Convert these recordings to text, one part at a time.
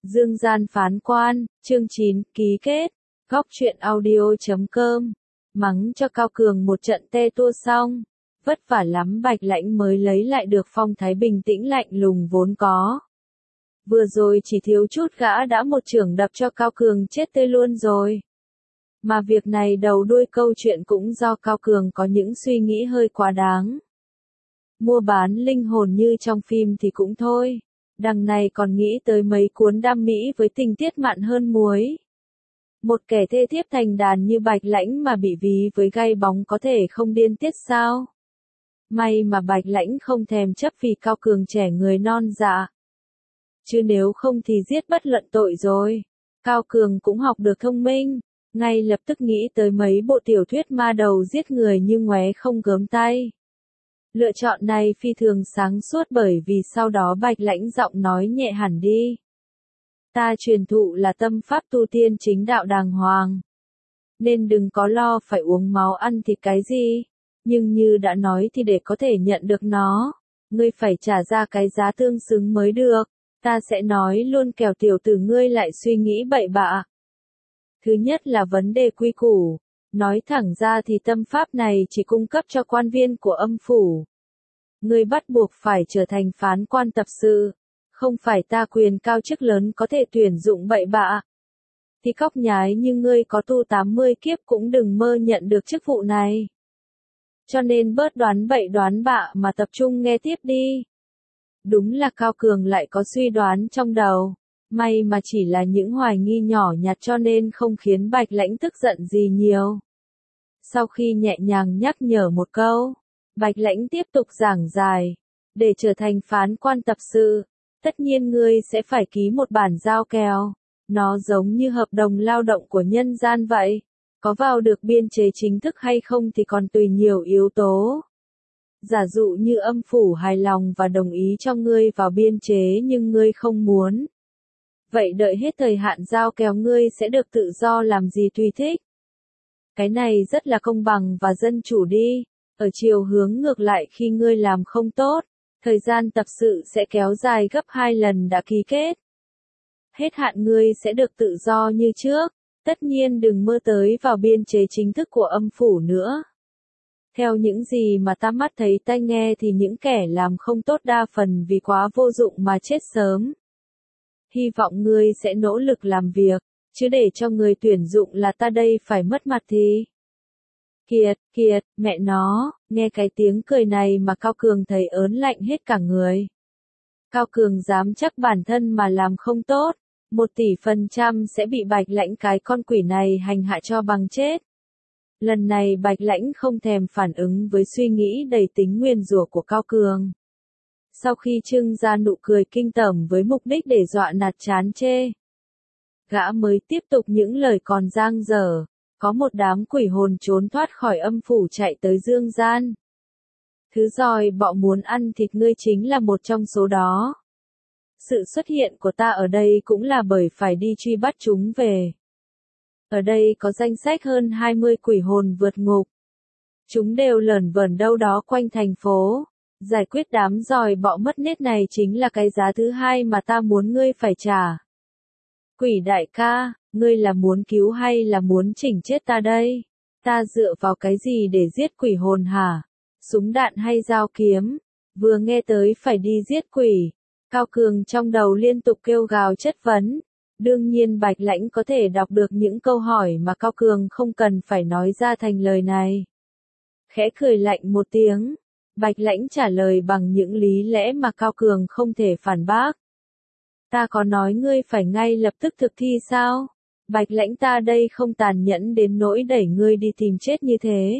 Dương gian phán quan, chương 9, ký kết, góc truyện audio.com, mắng cho Cao Cường một trận tê tua xong, vất vả lắm Bạch Lãnh mới lấy lại được phong thái bình tĩnh lạnh lùng vốn có. Vừa rồi chỉ thiếu chút gã đã một chưởng đập cho Cao Cường chết tươi luôn rồi. Mà việc này đầu đuôi câu chuyện cũng do Cao Cường có những suy nghĩ hơi quá đáng. Mua bán linh hồn như trong phim thì cũng thôi, đằng này còn nghĩ tới mấy cuốn đam mỹ với tình tiết mặn hơn muối. Một kẻ thê thiếp thành đàn như Bạch Lãnh mà bị ví với gai bóng có thể không điên tiết sao? May mà Bạch Lãnh không thèm chấp vì Cao Cường trẻ người non dạ. Chứ nếu không thì giết bất luận tội rồi. Cao Cường cũng học được thông minh, ngay lập tức nghĩ tới mấy bộ tiểu thuyết ma đầu giết người như ngoé không gớm tay. Lựa chọn này phi thường sáng suốt bởi vì sau đó Bạch Lãnh giọng nói nhẹ hẳn đi. Ta truyền thụ là tâm pháp tu tiên chính đạo đàng hoàng. Nên đừng có lo phải uống máu ăn thịt cái gì. Nhưng như đã nói thì để có thể nhận được nó, ngươi phải trả ra cái giá tương xứng mới được. Ta sẽ nói luôn kẻo tiểu tử ngươi lại suy nghĩ bậy bạ. Thứ nhất là vấn đề quy củ. Nói thẳng ra thì tâm pháp này chỉ cung cấp cho quan viên của âm phủ. Ngươi bắt buộc phải trở thành phán quan tập sự. Không phải ta quyền cao chức lớn có thể tuyển dụng bậy bạ. Thì cóc nhái như ngươi có tu 80 kiếp cũng đừng mơ nhận được chức vụ này. Cho nên bớt đoán bậy đoán bạ mà tập trung nghe tiếp đi. Đúng là Cao Cường lại có suy đoán trong đầu. May mà chỉ là những hoài nghi nhỏ nhặt cho nên không khiến Bạch Lãnh tức giận gì nhiều. Sau khi nhẹ nhàng nhắc nhở một câu, Bạch Lãnh tiếp tục giảng giải. Để trở thành phán quan tập sự, tất nhiên ngươi sẽ phải ký một bản giao kèo. Nó giống như hợp đồng lao động của nhân gian vậy. Có vào được biên chế chính thức hay không thì còn tùy nhiều yếu tố. Giả dụ như âm phủ hài lòng và đồng ý cho ngươi vào biên chế nhưng ngươi không muốn. Vậy đợi hết thời hạn giao kèo ngươi sẽ được tự do làm gì tùy thích. Cái này rất là công bằng và dân chủ đi. Ở chiều hướng ngược lại khi ngươi làm không tốt, thời gian tập sự sẽ kéo dài gấp 2 lần đã ký kết. Hết hạn ngươi sẽ được tự do như trước. Tất nhiên đừng mơ tới vào biên chế chính thức của âm phủ nữa. Theo những gì mà ta mắt thấy tai nghe thì những kẻ làm không tốt đa phần vì quá vô dụng mà chết sớm. Hy vọng ngươi sẽ nỗ lực làm việc, chứ để cho người tuyển dụng là ta đây phải mất mặt thì. Kiệt, mẹ nó, nghe cái tiếng cười này mà Cao Cường thấy ớn lạnh hết cả người. Cao Cường dám chắc bản thân mà làm không tốt, 100% sẽ bị Bạch Lãnh cái con quỷ này hành hạ cho bằng chết. Lần này Bạch Lãnh không thèm phản ứng với suy nghĩ đầy tính nguyền rủa của Cao Cường. Sau khi trưng ra nụ cười kinh tởm với mục đích để dọa nạt chán chê, gã mới tiếp tục những lời còn dang dở. Có một đám quỷ hồn trốn thoát khỏi âm phủ chạy tới dương gian. Thứ giòi bọ muốn ăn thịt ngươi chính là một trong số đó. Sự xuất hiện của ta ở đây cũng là bởi phải đi truy bắt chúng về. Ở đây có danh sách hơn 20 quỷ hồn vượt ngục. Chúng đều lởn vởn đâu đó quanh thành phố. Giải quyết đám giòi bọ mất nết này chính là cái giá thứ hai mà ta muốn ngươi phải trả. Quỷ đại ca, ngươi là muốn cứu hay là muốn chỉnh chết ta đây? Ta dựa vào cái gì để giết quỷ hồn hả? Súng đạn hay dao kiếm? Vừa nghe tới phải đi giết quỷ. Cao Cường trong đầu liên tục kêu gào chất vấn. Đương nhiên Bạch Lãnh có thể đọc được những câu hỏi mà Cao Cường không cần phải nói ra thành lời này. Khẽ cười lạnh một tiếng, Bạch Lãnh trả lời bằng những lý lẽ mà Cao Cường không thể phản bác. Ta có nói ngươi phải ngay lập tức thực thi sao? Bạch Lãnh ta đây không tàn nhẫn đến nỗi đẩy ngươi đi tìm chết như thế.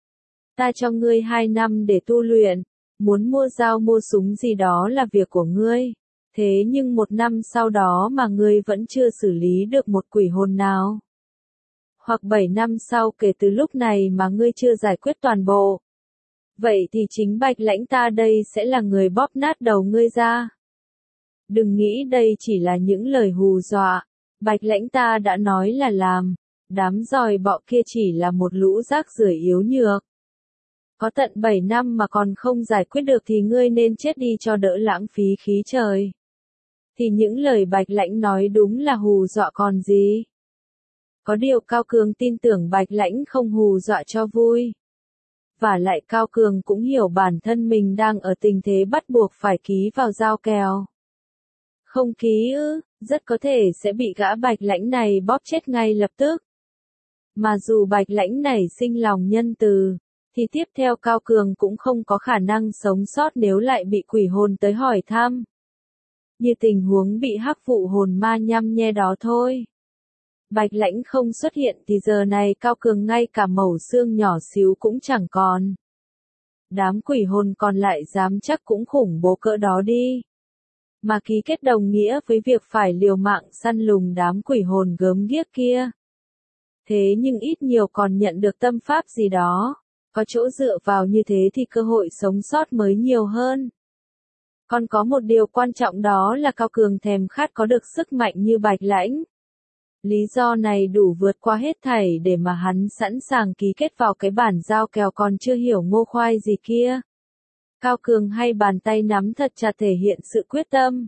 Ta cho ngươi 2 năm để tu luyện, muốn mua dao mua súng gì đó là việc của ngươi. Thế nhưng 1 năm sau đó mà ngươi vẫn chưa xử lý được một quỷ hồn nào. Hoặc 7 năm sau kể từ lúc này mà ngươi chưa giải quyết toàn bộ. Vậy thì chính Bạch Lãnh ta đây sẽ là người bóp nát đầu ngươi ra. Đừng nghĩ đây chỉ là những lời hù dọa. Bạch Lãnh ta đã nói là làm. Đám giòi bọ kia chỉ là một lũ rác rưởi yếu nhược. Có tận 7 năm mà còn không giải quyết được thì ngươi nên chết đi cho đỡ lãng phí khí trời. thì những lời Bạch Lãnh nói đúng là hù dọa còn gì. Có điều Cao Cường tin tưởng Bạch Lãnh không hù dọa cho vui. Và lại Cao Cường cũng hiểu bản thân mình đang ở tình thế bắt buộc phải ký vào giao kèo. Không ký ư, rất có thể sẽ bị gã Bạch Lãnh này bóp chết ngay lập tức. Mà dù Bạch Lãnh này sinh lòng nhân từ, thì tiếp theo Cao Cường cũng không có khả năng sống sót nếu lại bị quỷ hồn tới hỏi thăm. Như tình huống bị hắc vụ hồn ma nhăm nhe đó thôi. Bạch Lãnh không xuất hiện thì giờ này Cao Cường ngay cả mẩu xương nhỏ xíu cũng chẳng còn. Đám quỷ hồn còn lại dám chắc cũng khủng bố cỡ đó đi. Mà ký kết đồng nghĩa với việc phải liều mạng săn lùng đám quỷ hồn gớm ghiếc kia. Thế nhưng ít nhiều còn nhận được tâm pháp gì đó. Có chỗ dựa vào như thế thì cơ hội sống sót mới nhiều hơn. Còn có một điều quan trọng đó là Cao Cường thèm khát có được sức mạnh như Bạch Lãnh. Lý do này đủ vượt qua hết thảy để mà hắn sẵn sàng ký kết vào cái bản giao kèo còn chưa hiểu ngô khoai gì kia. Cao Cường hay bàn tay nắm thật chặt thể hiện sự quyết tâm.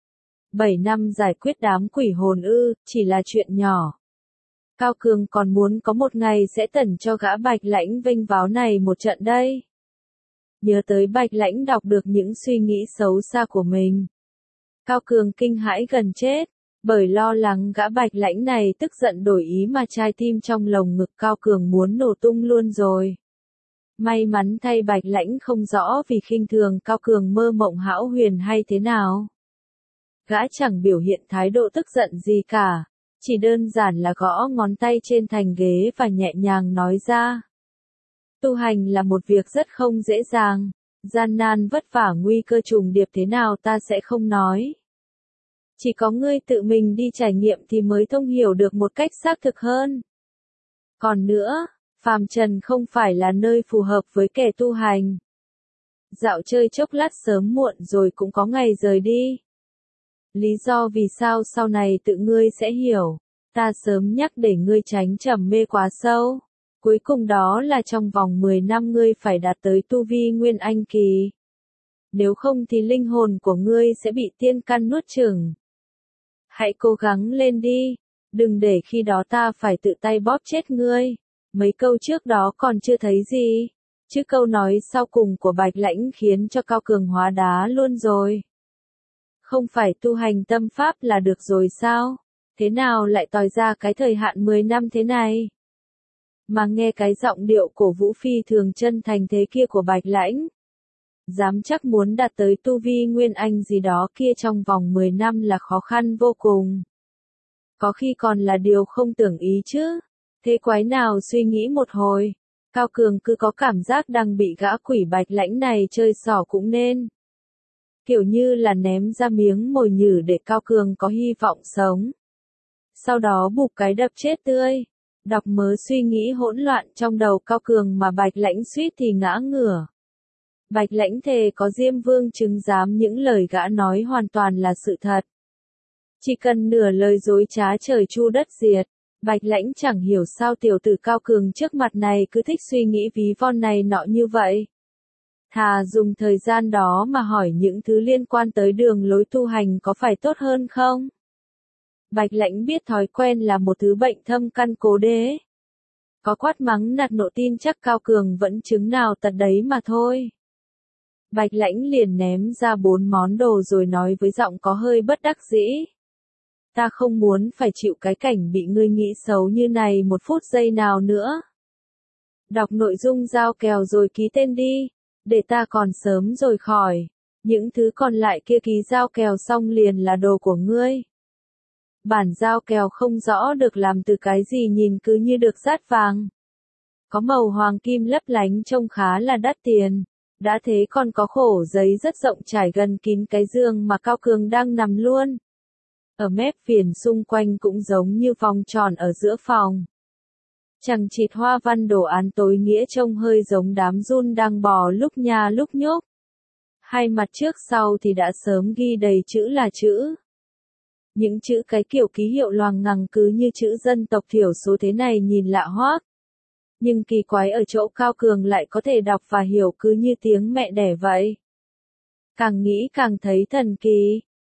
7 năm giải quyết đám quỷ hồn chỉ là chuyện nhỏ. Cao Cường còn muốn có một ngày sẽ tẩn cho gã Bạch Lãnh vênh váo này một trận đây. Nhớ tới Bạch Lãnh đọc được những suy nghĩ xấu xa của mình. Cao Cường kinh hãi gần chết, bởi lo lắng gã Bạch Lãnh này tức giận đổi ý mà trái tim trong lồng ngực Cao Cường muốn nổ tung luôn rồi. May mắn thay Bạch Lãnh không rõ vì khinh thường Cao Cường mơ mộng hão huyền hay thế nào. Gã chẳng biểu hiện thái độ tức giận gì cả, chỉ đơn giản là gõ ngón tay trên thành ghế và nhẹ nhàng nói ra. Tu hành là một việc rất không dễ dàng, gian nan vất vả nguy cơ trùng điệp thế nào ta sẽ không nói. Chỉ có ngươi tự mình đi trải nghiệm thì mới thông hiểu được một cách xác thực hơn. Còn nữa, phàm trần không phải là nơi phù hợp với kẻ tu hành. Dạo chơi chốc lát sớm muộn rồi cũng có ngày rời đi. Lý do vì sao sau này tự ngươi sẽ hiểu, ta sớm nhắc để ngươi tránh trầm mê quá sâu. Cuối cùng đó là trong vòng 10 năm ngươi phải đạt tới tu vi Nguyên Anh kỳ. Nếu không thì linh hồn của ngươi sẽ bị tiên căn nuốt chửng. Hãy cố gắng lên đi, đừng để khi đó ta phải tự tay bóp chết ngươi. Mấy câu trước đó còn chưa thấy gì, chứ câu nói sau cùng của Bạch Lãnh khiến cho Cao Cường hóa đá luôn rồi. Không phải tu hành tâm pháp là được rồi sao? Thế nào lại tòi ra cái thời hạn 10 năm thế này? Mà nghe cái giọng điệu cổ vũ phi thường chân thành thế kia của Bạch Lãnh. Dám chắc muốn đạt tới tu vi Nguyên Anh gì đó kia trong vòng 10 năm là khó khăn vô cùng. Có khi còn là điều không tưởng ý chứ. Thế quái nào suy nghĩ một hồi, Cao Cường cứ có cảm giác đang bị gã quỷ Bạch Lãnh này chơi xỏ cũng nên. Kiểu như là ném ra miếng mồi nhử để Cao Cường có hy vọng sống. Sau đó bụp cái đập chết tươi. Đọc mớ suy nghĩ hỗn loạn trong đầu Cao Cường mà Bạch Lãnh suýt thì ngã ngửa. Bạch Lãnh thề có Diêm Vương chứng giám những lời gã nói hoàn toàn là sự thật. Chỉ cần nửa lời dối trá trời chu đất diệt. Bạch Lãnh chẳng hiểu sao tiểu tử Cao Cường trước mặt này cứ thích suy nghĩ ví von này nọ như vậy. Thà dùng thời gian đó mà hỏi những thứ liên quan tới đường lối tu hành có phải tốt hơn không? Bạch Lãnh biết thói quen là một thứ bệnh thâm căn cố đế. Có quát mắng nạt nộ tin chắc Cao Cường vẫn chứng nào tật đấy mà thôi. Bạch Lãnh liền ném ra 4 món đồ rồi nói với giọng có hơi bất đắc dĩ. Ta không muốn phải chịu cái cảnh bị ngươi nghĩ xấu như này một phút giây nào nữa. Đọc nội dung giao kèo rồi ký tên đi, để ta còn sớm rồi khỏi. Những thứ còn lại kia ký giao kèo xong liền là đồ của ngươi. Bản giao kèo không rõ được làm từ cái gì nhìn cứ như được dát vàng. Có màu hoàng kim lấp lánh trông khá là đắt tiền. Đã thế còn có khổ giấy rất rộng trải gần kín cái giường mà Cao Cường đang nằm luôn. Ở mép viền xung quanh cũng giống như vòng tròn ở giữa phòng. Chằng chịt hoa văn đồ án tối nghĩa trông hơi giống đám giun đang bò lúc nha lúc nhúc. Hai mặt trước sau thì đã sớm ghi đầy chữ là chữ. Những chữ cái kiểu ký hiệu loằng ngằng cứ như chữ dân tộc thiểu số thế này nhìn lạ hoắc. Nhưng kỳ quái ở chỗ Cao Cường lại có thể đọc và hiểu cứ như tiếng mẹ đẻ vậy. Càng nghĩ càng thấy thần kỳ.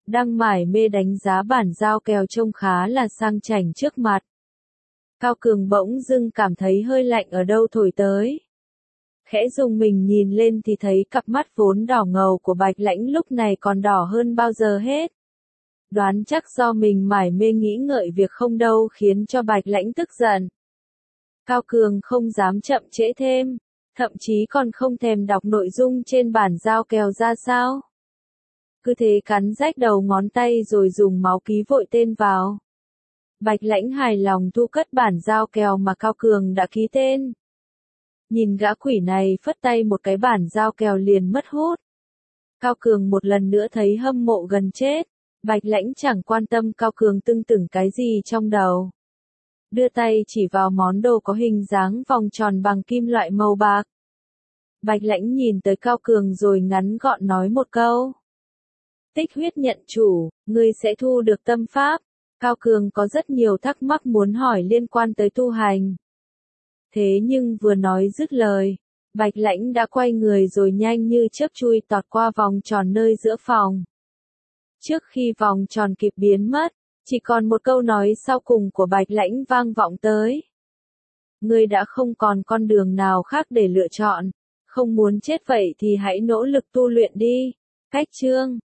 đang mải mê đánh giá bản giao kèo trông khá là sang chảnh trước mặt. Cao Cường bỗng dưng cảm thấy hơi lạnh ở đâu thổi tới. Khẽ dùng mình nhìn lên thì thấy cặp mắt vốn đỏ ngầu của Bạch Lãnh lúc này còn đỏ hơn bao giờ hết. Đoán chắc do mình mải mê nghĩ ngợi việc không đâu khiến cho Bạch Lãnh tức giận. Cao Cường không dám chậm trễ thêm, thậm chí còn không thèm đọc nội dung trên bản giao kèo ra sao. Cứ thế cắn rách đầu ngón tay rồi dùng máu ký vội tên vào. Bạch Lãnh hài lòng thu cất bản giao kèo mà Cao Cường đã ký tên. Nhìn gã quỷ này phất tay một cái bản giao kèo liền mất hút. Cao Cường một lần nữa thấy hâm mộ gần chết. Bạch Lãnh chẳng quan tâm Cao Cường tưng tửng cái gì trong đầu. Đưa tay chỉ vào món đồ có hình dáng vòng tròn bằng kim loại màu bạc. Bạch Lãnh nhìn tới Cao Cường rồi ngắn gọn nói một câu. Tích huyết nhận chủ, ngươi sẽ thu được tâm pháp. Cao Cường có rất nhiều thắc mắc muốn hỏi liên quan tới tu hành. Thế nhưng vừa nói dứt lời, Bạch Lãnh đã quay người rồi nhanh như chớp chui tọt qua vòng tròn nơi giữa phòng. Trước khi vòng tròn kịp biến mất, chỉ còn một câu nói sau cùng của Bạch Lãnh vang vọng tới. Ngươi đã không còn con đường nào khác để lựa chọn, không muốn chết vậy thì hãy nỗ lực tu luyện đi. Cách chương